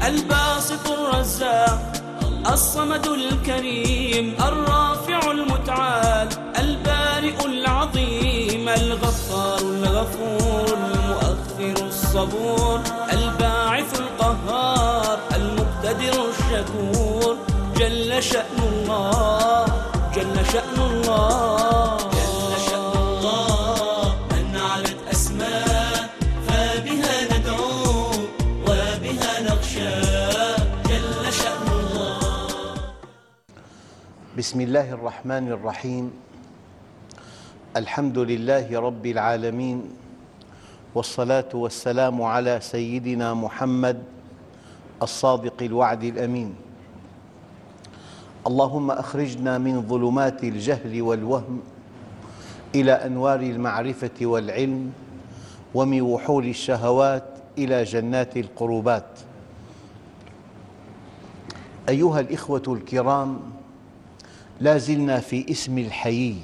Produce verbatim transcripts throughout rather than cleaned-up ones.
الباسط الرزاق الصمد الكريم الرافع المتعال البارئ العظيم الغفار الغفور المؤخر الصبور الباعث القهار المقتدر الشكور جل شأن الله جل شأن الله جل شأن الله من علت أسماء فبها ندعو وبها نخشى جل شأن الله. بسم الله الرحمن الرحيم. الحمد لله رب العالمين، والصلاة والسلام على سيدنا محمد الصادق الوعد الأمين. اللهم أخرجنا من ظلمات الجهل والوهم إلى أنوار المعرفة والعلم، ومن وحول الشهوات إلى جنات القربات. أيها الإخوة الكرام، لا زلنا في اسم الحيي،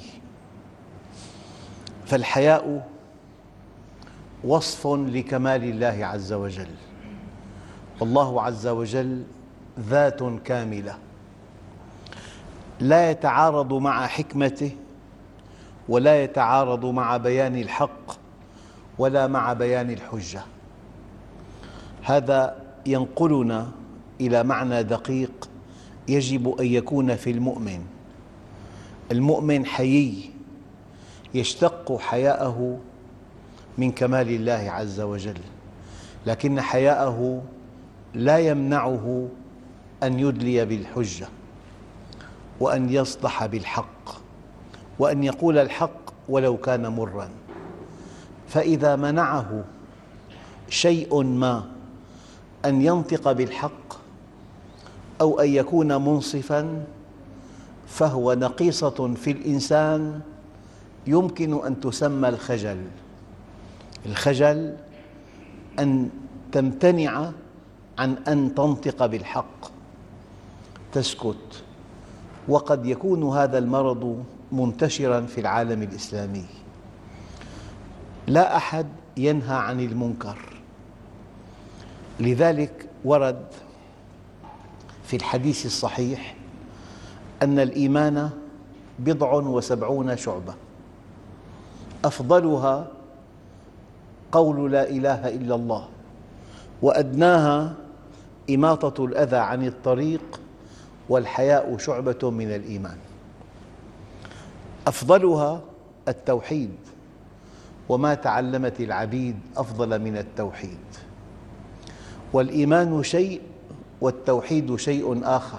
فالحياء وصف لكمال الله عز وجل، والله عز وجل ذات كاملة لا يتعارض مع حكمته، ولا يتعارض مع بيان الحق، ولا مع بيان الحجة. هذا ينقلنا إلى معنى دقيق يجب أن يكون في المؤمن. المؤمن حيي، يشتق حياءه من كمال الله عز وجل، لكن حياءه لا يمنعه أن يدلي بالحجة، وأن يصدح بالحق، وأن يقول الحق ولو كان مراً. فإذا منعه شيء ما أن ينطق بالحق أو أن يكون منصفاً، فهو نقيصة في الإنسان يمكن أن تسمى الخجل. الخجل أن تمتنع عن أن تنطق بالحق، تسكت. وقد يكون هذا المرض منتشراً في العالم الإسلامي. لا أحد ينهى عن المنكر، لذلك ورد في الحديث الصحيح أن الإيمان بضع وسبعون شعبة، أفضلها قول لا إله إلا الله، وأدناها إماطة الأذى عن الطريق، والحياء شعبة من الإيمان. أفضلها التوحيد، وما تعلمت العبيد أفضل من التوحيد. والإيمان شيء، والتوحيد شيء آخر.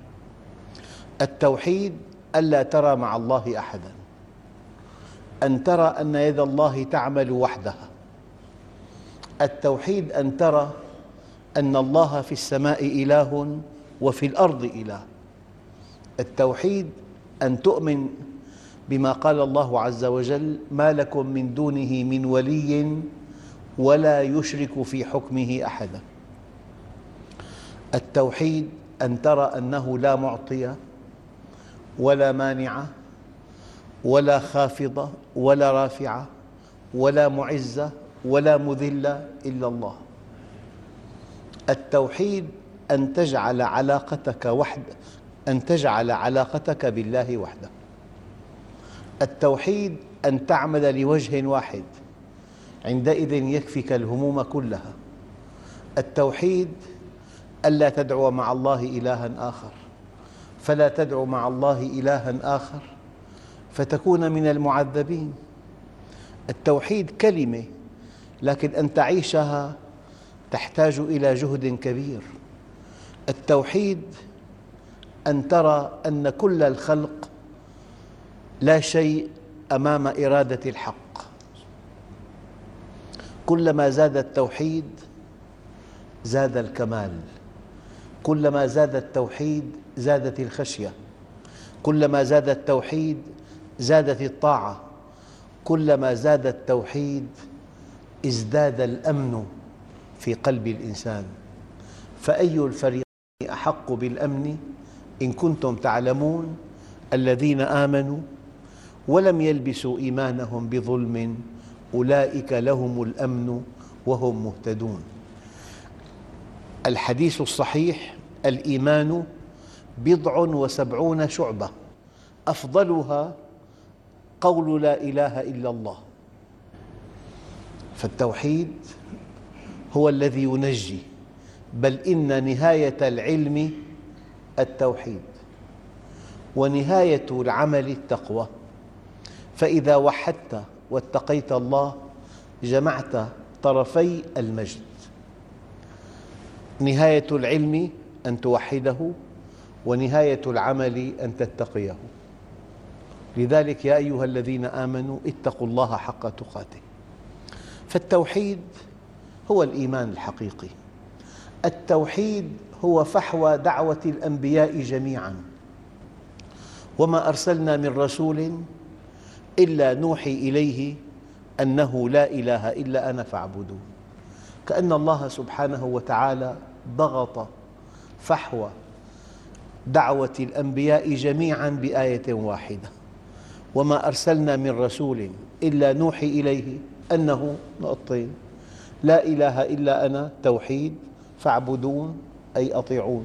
التوحيد ألا ترى مع الله أحداً، أن ترى أن يد الله تعمل وحدها. التوحيد أن ترى أن الله في السماء إله وفي الأرض إله. التوحيد أن تؤمن بما قال الله عز وجل: ما لكم من دونه من ولي ولا يشرك في حكمه أحدا. التوحيد أن ترى أنه لا معطي ولا مانع ولا خافض ولا رافع ولا معز ولا مذل إلا الله. التوحيد أن تجعل علاقتك وحد أن تجعل علاقتك بالله وحده. التوحيد أن تعمل لوجه واحد، عندئذ يكفيك الهموم كلها. التوحيد ألا تدعو مع الله إلها آخر، فلا تدعو مع الله إلها آخر فتكون من المعذبين. التوحيد كلمة، لكن أن تعيشها تحتاج إلى جهد كبير. التوحيد أن ترى أن كل الخلق لا شيء أمام إرادة الحق. كلما زاد التوحيد زاد الكمال، كلما زاد التوحيد زادت الخشية، كلما زاد التوحيد زادت الطاعة، كلما زاد التوحيد ازداد الأمن في قلب الإنسان. فأي الفريقين أحق بالأمن إن كنتم تعلمون؟ الذين آمنوا ولم يلبسوا إيمانهم بظلم أولئك لهم الأمن وهم مهتدون. الحديث الصحيح: الإيمان بضع وسبعون شعبة أفضلها قول لا إله إلا الله. فالتوحيد هو الذي ينجي، بل إن نهاية العلم التوحيد، ونهاية العمل التقوى. فإذا وحدت واتقيت الله جمعت طرفي المجد. نهاية العلم أن توحده، ونهاية العمل أن تتقيه. لذلك يا أيها الذين آمنوا اتقوا الله حق تقاته. فالتوحيد هو الإيمان الحقيقي. التوحيد هو فحوى دعوة الأنبياء جميعاً. وما أرسلنا من رسول إلا نوحي إليه أنه لا إله إلا أنا فاعبدون. كأن الله سبحانه وتعالى ضغط فحوى دعوة الأنبياء جميعاً بآية واحدة: وما أرسلنا من رسول إلا نوحي إليه أنه نقطتين لا إله إلا أنا، توحيد، فاعبدون أي أطيعون.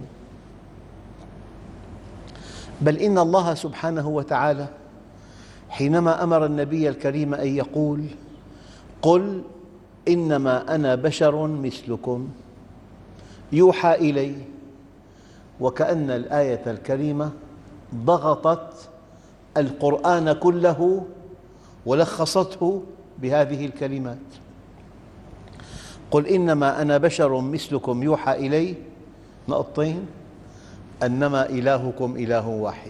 بل إن الله سبحانه وتعالى حينما أمر النبي الكريم أن يقول: قل إنما أنا بشر مثلكم يوحى إلي، وكأن الآية الكريمة ضغطت القرآن كله ولخصته بهذه الكلمات: قل إنما أنا بشر مثلكم يوحى إلي نقطتين أنما إلهكم إله واحد.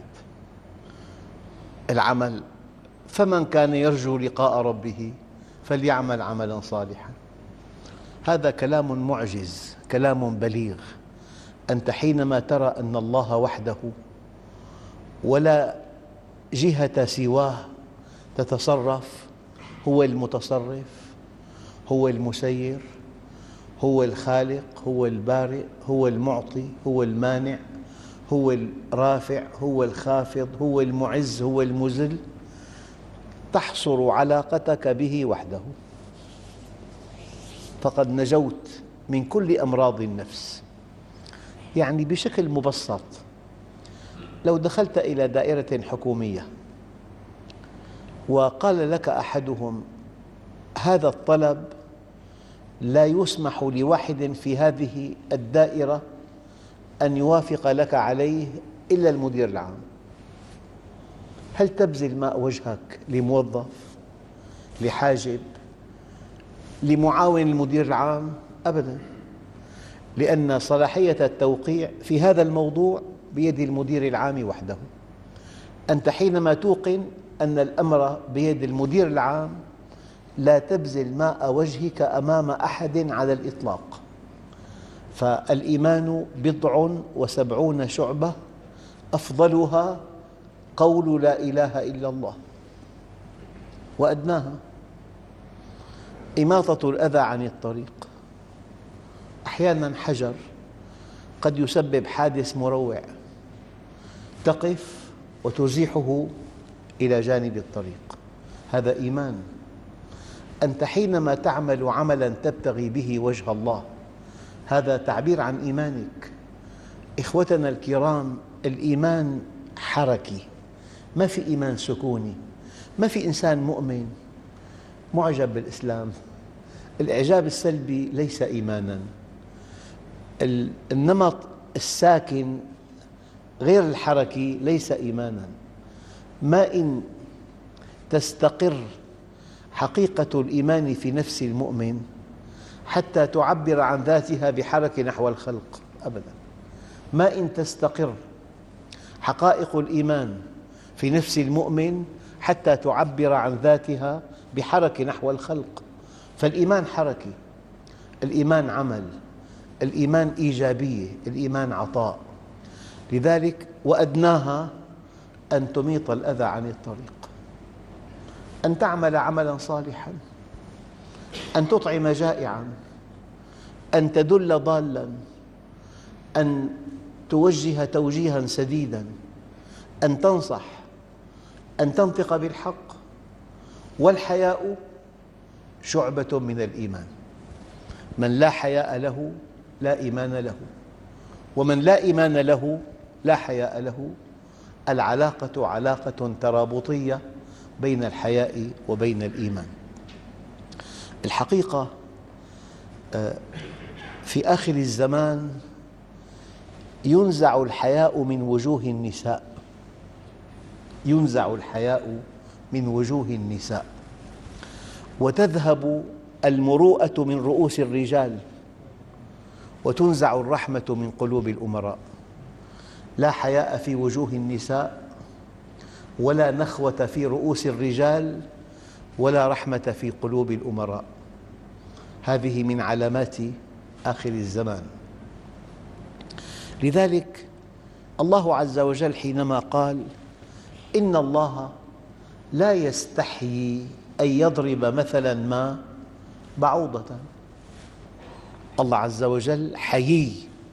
العمل: فمن كان يرجو لقاء ربه فليعمل عملاً صالحاً. هذا كلام معجز، كلام بليغ. أنت حينما ترى أن الله وحده ولا جهة سواه تتصرف، هو المتصرف، هو المسير، هو الخالق، هو البارئ، هو المعطي، هو المانع، هو الرافع، هو الخافض، هو المعز، هو المذل، تحصر علاقتك به وحده، فقد نجوت من كل أمراض النفس. يعني بشكل مبسط، لو دخلت إلى دائرة حكومية وقال لك أحدهم: هذا الطلب لا يسمح لواحد في هذه الدائرة أن يوافق لك عليه إلا المدير العام، هل تبذل ماء وجهك لموظف، لحاجب، لمعاون المدير العام؟ أبداً، لأن صلاحية التوقيع في هذا الموضوع بيد المدير العام وحده. أنت حينما توقن أن الأمر بيد المدير العام لا تبذل ماء وجهك أمام أحد على الإطلاق. فالإيمان بضع وسبعون شعبة أفضلها قول لا إله إلا الله، وأدناها إماطة الأذى عن الطريق. أحياناً حجر قد يسبب حادث مروع، تقف وتزيحه إلى جانب الطريق، هذا إيمان. أنت حينما تعمل عملاً تبتغي به وجه الله، هذا تعبير عن إيمانك. إخوتنا الكرام، الإيمان حركي، ما في إيمان سكوني. ما في إنسان مؤمن معجب بالإسلام. الإعجاب السلبي ليس إيماناً. النمط الساكن غير الحركي ليس إيماناً. ما إن تستقر حقيقة الإيمان في نفس المؤمن حتى تعبر عن ذاتها بحركة نحو الخلق، أبداً. ما إن تستقر حقائق الإيمان في نفس المؤمن حتى تعبر عن ذاتها بحركة نحو الخلق. فالإيمان حركي، الإيمان عمل، الإيمان إيجابية، الإيمان عطاء. لذلك وأدناها أن تميط الأذى عن الطريق، أن تعمل عملاً صالحاً، أن تطعم جائعاً، أن تدل ضالاً، أن توجه توجيهاً سديداً، أن تنصح، أن تنطق بالحق. والحياء شعبة من الإيمان. من لا حياء له لا إيمان له، ومن لا إيمان له لا حياء له. العلاقة علاقة ترابطية بين الحياء وبين الإيمان. الحقيقة في آخر الزمان ينزع الحياء من وجوه النساء، ينزع الحياء من وجوه النساء، وتذهب المروءة من رؤوس الرجال، وتنزع الرحمة من قلوب الأمراء. لا حياء في وجوه النساء، ولا نخوة في رؤوس الرجال، ولا رحمة في قلوب الأمراء. هذه من علامات آخر الزمان. لذلك الله عز وجل حينما قال: إن الله لا يستحيي أن يضرب مثلاً ما بعوضة. الله عز وجل حيي،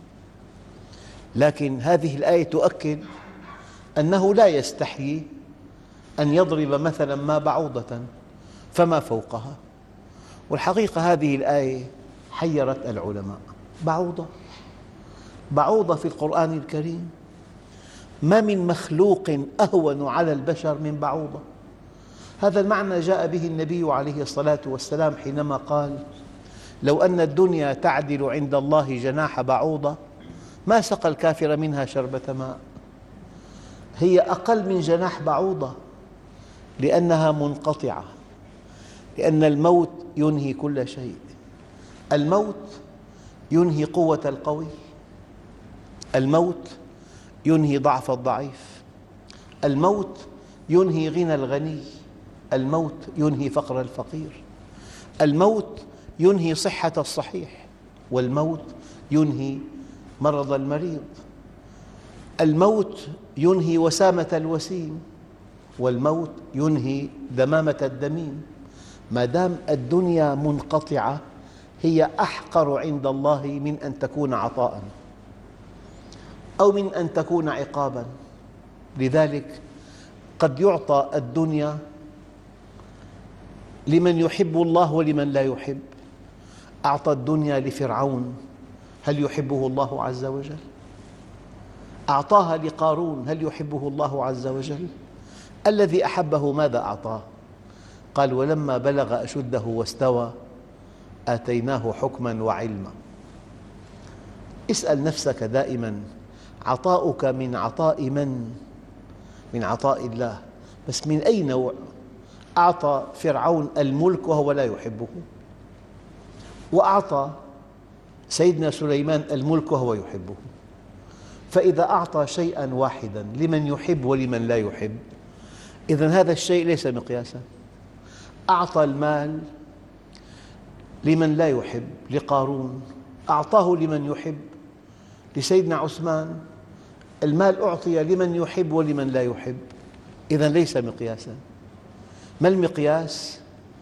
لكن هذه الآية تؤكد أنه لا يستحيي أن يضرب مثلاً ما بعوضة فما فوقها. والحقيقة هذه الآية حيرت العلماء. بعوضة بعوضة في القرآن الكريم، ما من مخلوق أهون على البشر من بعوضة. هذا المعنى جاء به النبي عليه الصلاة والسلام حينما قال: لو أن الدنيا تعدل عند الله جناح بعوضة ما سقى الكافر منها شربة ماء. هي أقل من جناح بعوضة لأنها منقطعة، لأن الموت ينهي كل شيء. الموت ينهي قوة القوي، الموت ينهي ضعف الضعيف، الموت ينهي غنى الغني، الموت ينهي فقر الفقير، الموت ينهي صحة الصحيح، والموت ينهي مرض المريض، الموت ينهي وسامة الوسيم، والموت ينهي دمامة الدميم. ما دام الدنيا منقطعة هي أحقر عند الله من أن تكون عطاءً أو من أن تكون عقاباً. لذلك قد يعطى الدنيا لمن يحب الله ولمن لا يحب. أعطى الدنيا لفرعون، هل يحبه الله عز وجل؟ أعطاها لقارون، هل يحبه الله عز وجل؟ الذي أحبه ماذا أعطاه؟ قال: ولما بلغ أشده واستوى آتيناه حكماً وعلما. اسأل نفسك دائماً: عطاؤك من عطاء من؟ من عطاء الله، بس من أي نوع؟ أعطى فرعون الملك وهو لا يحبه، وأعطى سيدنا سليمان الملك وهو يحبه. فإذا أعطى شيئاً واحداً لمن يحب ولمن لا يحب، إذن هذا الشيء ليس مقياساً. أعطى المال لمن لا يحب لقارون، أعطاه لمن يحب لسيدنا عثمان. المال أعطي لمن يحب ولمن لا يحب، إذن ليس مقياساً. ما المقياس؟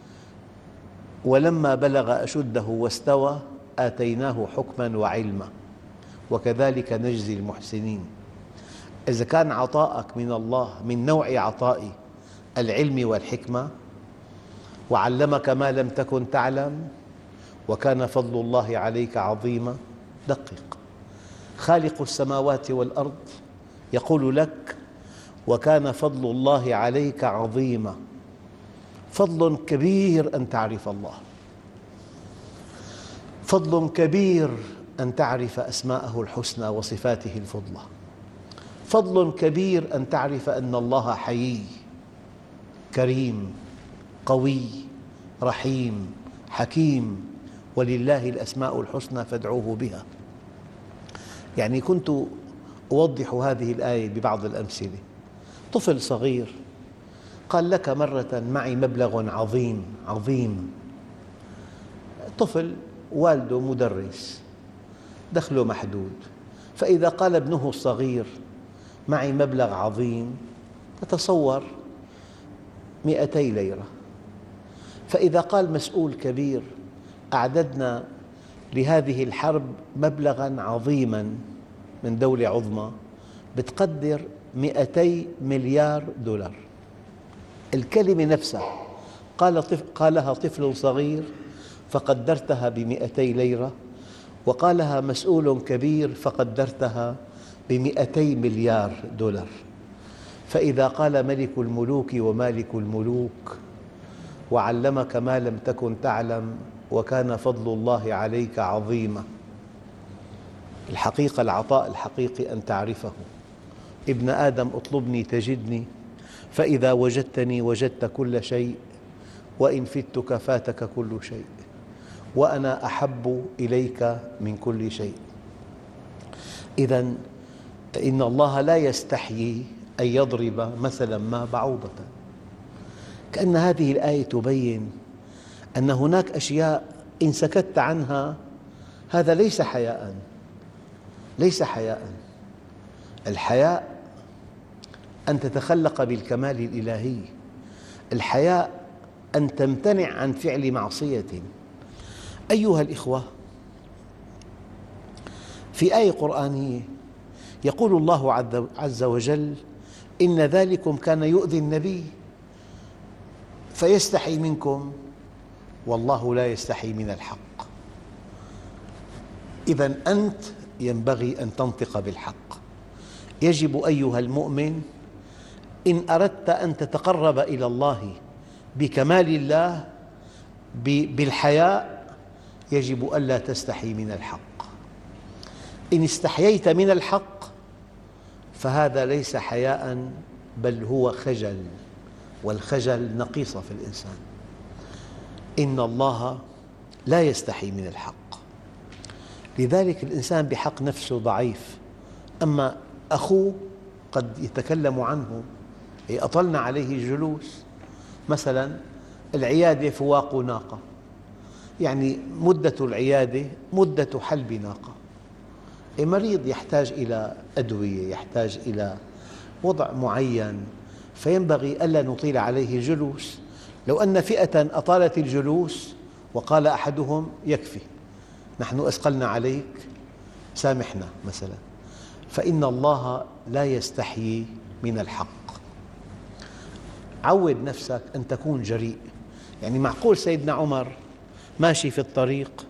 ولما بلغ أشده واستوى آتيناه حكماً وعلما وكذلك نجزي المحسنين. إذا كان عطاءك من الله من نوع عطاء العلم والحكمة، وعلمك ما لم تكن تعلم، وكان فضل الله عليك عظيما، دقق. خالق السماوات والأرض يقول لك: وكان فضل الله عليك عظيما. فضل كبير أن تعرف الله، فضل كبير أن تعرف أسماءه الحسنى وصفاته الفضلى، فضل كبير أن تعرف أن الله حيي كريم قوي رحيم حكيم، ولله الأسماء الحسنى فادعوه بها. يعني كنت أوضح هذه الآية ببعض الأمثلة. طفل صغير قال لك مرة: معي مبلغ عظيم عظيم. طفل والده مدرس دخله محدود، فإذا قال ابنه الصغير: معي مبلغ عظيم، تتصور مئتي ليرة. فإذا قال مسؤول كبير: أعددنا لهذه الحرب مبلغاً عظيماً من دولة عظمى بتقدر مئتي مليار دولار. الكلمة نفسها قال طف... قالها طفل صغير فقدرتها بمئتي ليرة، وقالها مسؤول كبير فقدرتها بمئتي مليار دولار. فإذا قال ملك الملوك ومالك الملوك وعلمك ما لم تكن تعلم وكان فضل الله عليك عظيما. الحقيقة، العطاء الحقيقي أن تعرفه. ابن آدم اطلبني تجدني، فإذا وجدتني وجدت كل شيء، وإن فتك فاتك كل شيء، وأنا أحب إليك من كل شيء. إذن إن الله لا يستحيي أن يضرب مثلا ما بعوضة. كأن هذه الآية تبين أن هناك أشياء إن سكت عنها هذا ليس حياء، ليس حياء. الحياء أن تتخلق بالكمال الإلهي، الحياء أن تمتنع عن فعل معصية. أيها الإخوة، في آية قرآنية يقول الله عز وجل: إن ذلكم كان يؤذي النبي فيستحي منكم والله لا يستحي من الحق. إذن أنت ينبغي أن تنطق بالحق. يجب أيها المؤمن إن أردت أن تتقرب إلى الله بكمال الله بالحياء يجب ألا تستحي من الحق. إن استحييت من الحق فهذا ليس حياء بل هو خجل، والخجل نقيصة في الإنسان. إن الله لا يستحي من الحق، لذلك الإنسان بحق نفسه ضعيف. أما أخوه قد يتكلم عنه، أطلنا عليه الجلوس. مثلا العيادة فواق ناقة، يعني مدة العيادة مدة حلب ناقة. مريض يحتاج إلى أدوية، يحتاج إلى وضع معين، فينبغي ألا نطيل عليه الجلوس. لو أن فئة أطالت الجلوس وقال أحدهم: يكفي، نحن أثقلنا عليك، سامحنا مثلا. فإن الله لا يستحيي من الحق. عود نفسك أن تكون جريء. يعني معقول سيدنا عمر ماشي في الطريق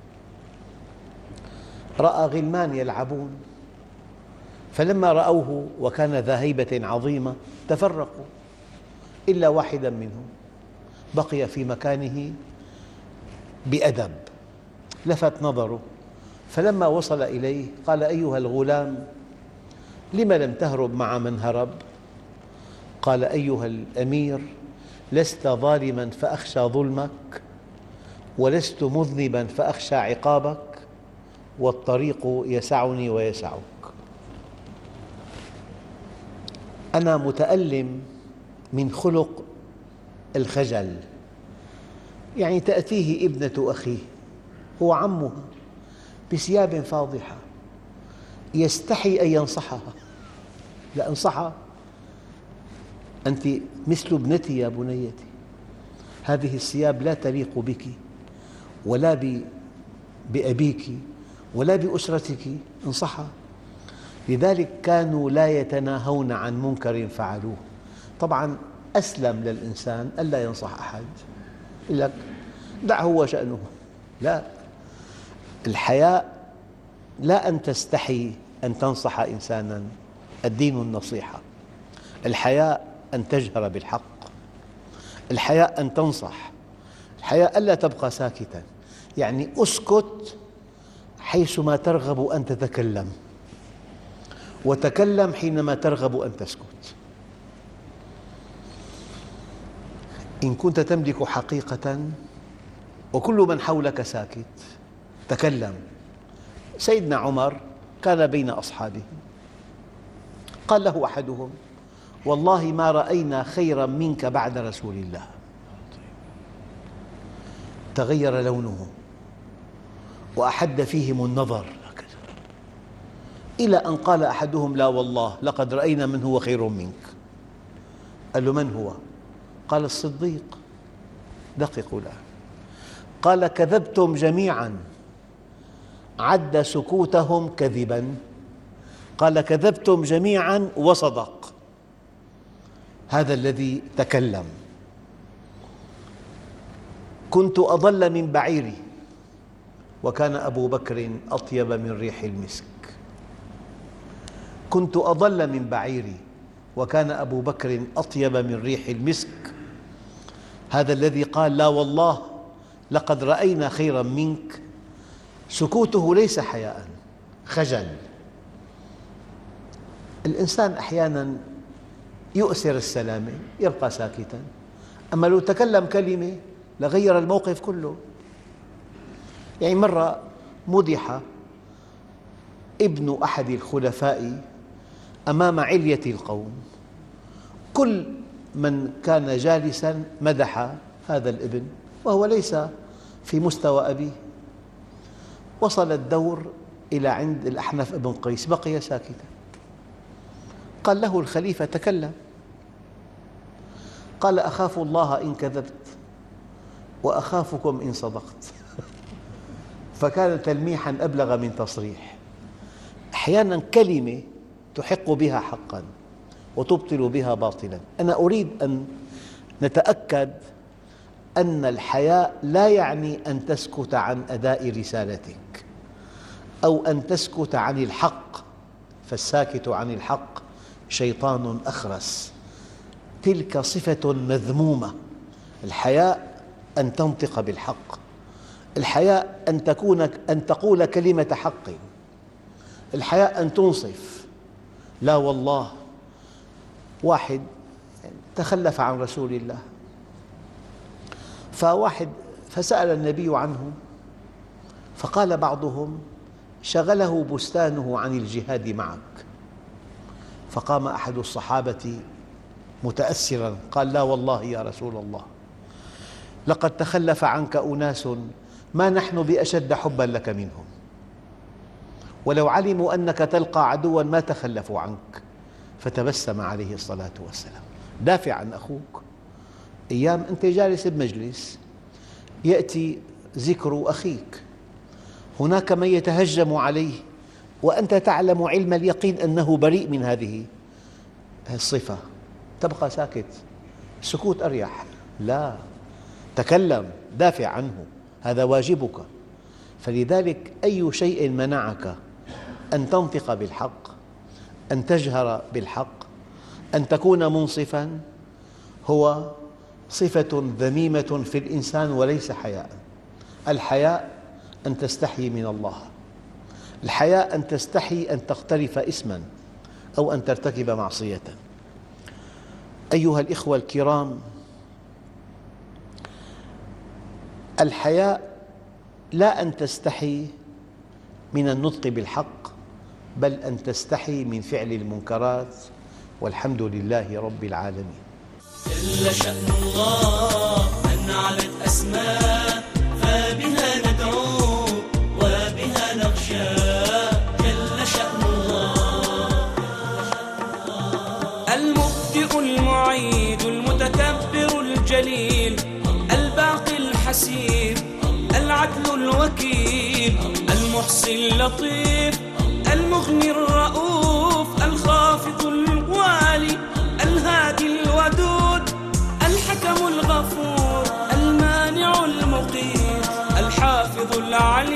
رأى غلمان يلعبون، فلما رأوه وكان ذا هيبة عظيمة تفرقوا إلا واحدا منهم بقي في مكانه بأدب. لفت نظره، فلما وصل إليه قال: أيها الغلام، لم لم تهرب مع من هرب؟ قال: أيها الأمير، لست ظالما فأخشى ظلمك، ولست مذنبا فأخشى عقابك، والطريق يسعني ويسعك. أنا متألم من خلق الخجل. يعني تأتيه ابنة أخيه، هو عمها، بثياب فاضحة، يستحي أن ينصحها. لا، انصحها، أنت مثل ابنتي يا بنيتي، هذه الثياب لا تليق بك ولا بأبيك ولا بأسرتك، انصحها. لذلك كانوا لا يتناهون عن منكر فعلوه. طبعاً أسلم للإنسان ألا ينصح أحد، يقول لك دعه هو شأنه. لا، الحياء لا أن تستحي أن تنصح إنساناً، الدين النصيحة. الحياء أن تجهر بالحق، الحياء أن تنصح، الحياء ألا تبقى ساكتاً. يعني أسكت حيثما ترغب أن تتكلم، وتكلم حينما ترغب أن تسكت. إن كنت تملك حقيقة وكل من حولك ساكت تكلم. سيدنا عمر كان بين أصحابه، قال له أحدهم: والله ما رأينا خيراً منك بعد رسول الله. تغير لونه وأحد فيهم النظر هكذا، إلى أن قال أحدهم: لا والله لقد رأينا من هو خير منك. قال له: من هو؟ قال: الصديق. دققوا الآن، قال: كذبتم جميعاً. عد سكوتهم كذباً، قال: كذبتم جميعاً وصدق. هذا الذي تكلم. كنت أضل من بعيري وكان أبو بكر أطيب من ريح المسك. كنت أضل من بعيري وكان أبو بكر أطيب من ريح المسك. هذا الذي قال لا والله لقد رأينا خيرا منك، سكوته ليس حياء، خجل. الإنسان أحياناً يؤثر السلامة يبقى ساكتاً، أما لو تكلم كلمة لغير الموقف كله. يعني مرة مدح ابن أحد الخلفاء أمام علية القوم، كل من كان جالساً مدح هذا الابن وهو ليس في مستوى أبيه. وصل الدور إلى عند الأحنف بن قيس، بقي ساكتاً. قال له الخليفة تكلم. قال أخاف الله إن كذبت وأخافكم إن صدقت. فكان تلميحاً أبلغ من تصريح. أحياناً كلمة تحق بها حقاً وتبطل بها باطلاً. أنا أريد أن نتأكد أن الحياء لا يعني أن تسكت عن أداء رسالتك أو أن تسكت عن الحق، فالساكت عن الحق شيطان أخرس، تلك صفة مذمومة. الحياء أن تنطق بالحق، الحياء أن تكون أن تقول كلمة حق، الحياء أن تنصف. لا والله واحد تخلف عن رسول الله، فواحد فسأل النبي عنه، فقال بعضهم شغله بستانه عن الجهاد معك. فقام أحد الصحابة متأثراً قال لا والله يا رسول الله لقد تخلف عنك أناس ما نحن بأشد حباً لك منهم، ولو علموا أنك تلقى عدواً ما تخلفوا عنك. فتبسم عليه الصلاة والسلام. دافع عن أخوك. أيام أنت جالس بمجلس يأتي ذكر أخيك، هناك من يتهجم عليه وأنت تعلم علم اليقين أنه بريء من هذه الصفة، تبقى ساكت. السكوت أريح. لا، تكلم، دافع عنه، هذا واجبك. فلذلك أي شيء منعك أن تنطق بالحق، أن تجهر بالحق، أن تكون منصفاً، هو صفة ذميمة في الإنسان وليس حياء. الحياء أن تستحي من الله، الحياء أن تستحي أن تقترف إثماً أو أن ترتكب معصية. أيها الإخوة الكرام، الحياء لا أن تستحي من النطق بالحق، بل أن تستحي من فعل المنكرات، والحمد لله رب العالمين. جل شأن الله أن علت أسماء، فبها ندعو وبها نخشى. جل شأن الله المبدئ المعيد المتكبر الجليل الباقي الحسيب العدل الوكيل المحصي اللطيف المغني الرؤوف الخافض الوالي الهادي الودود الحكم الغفور المانع المقيت الحافظ العليم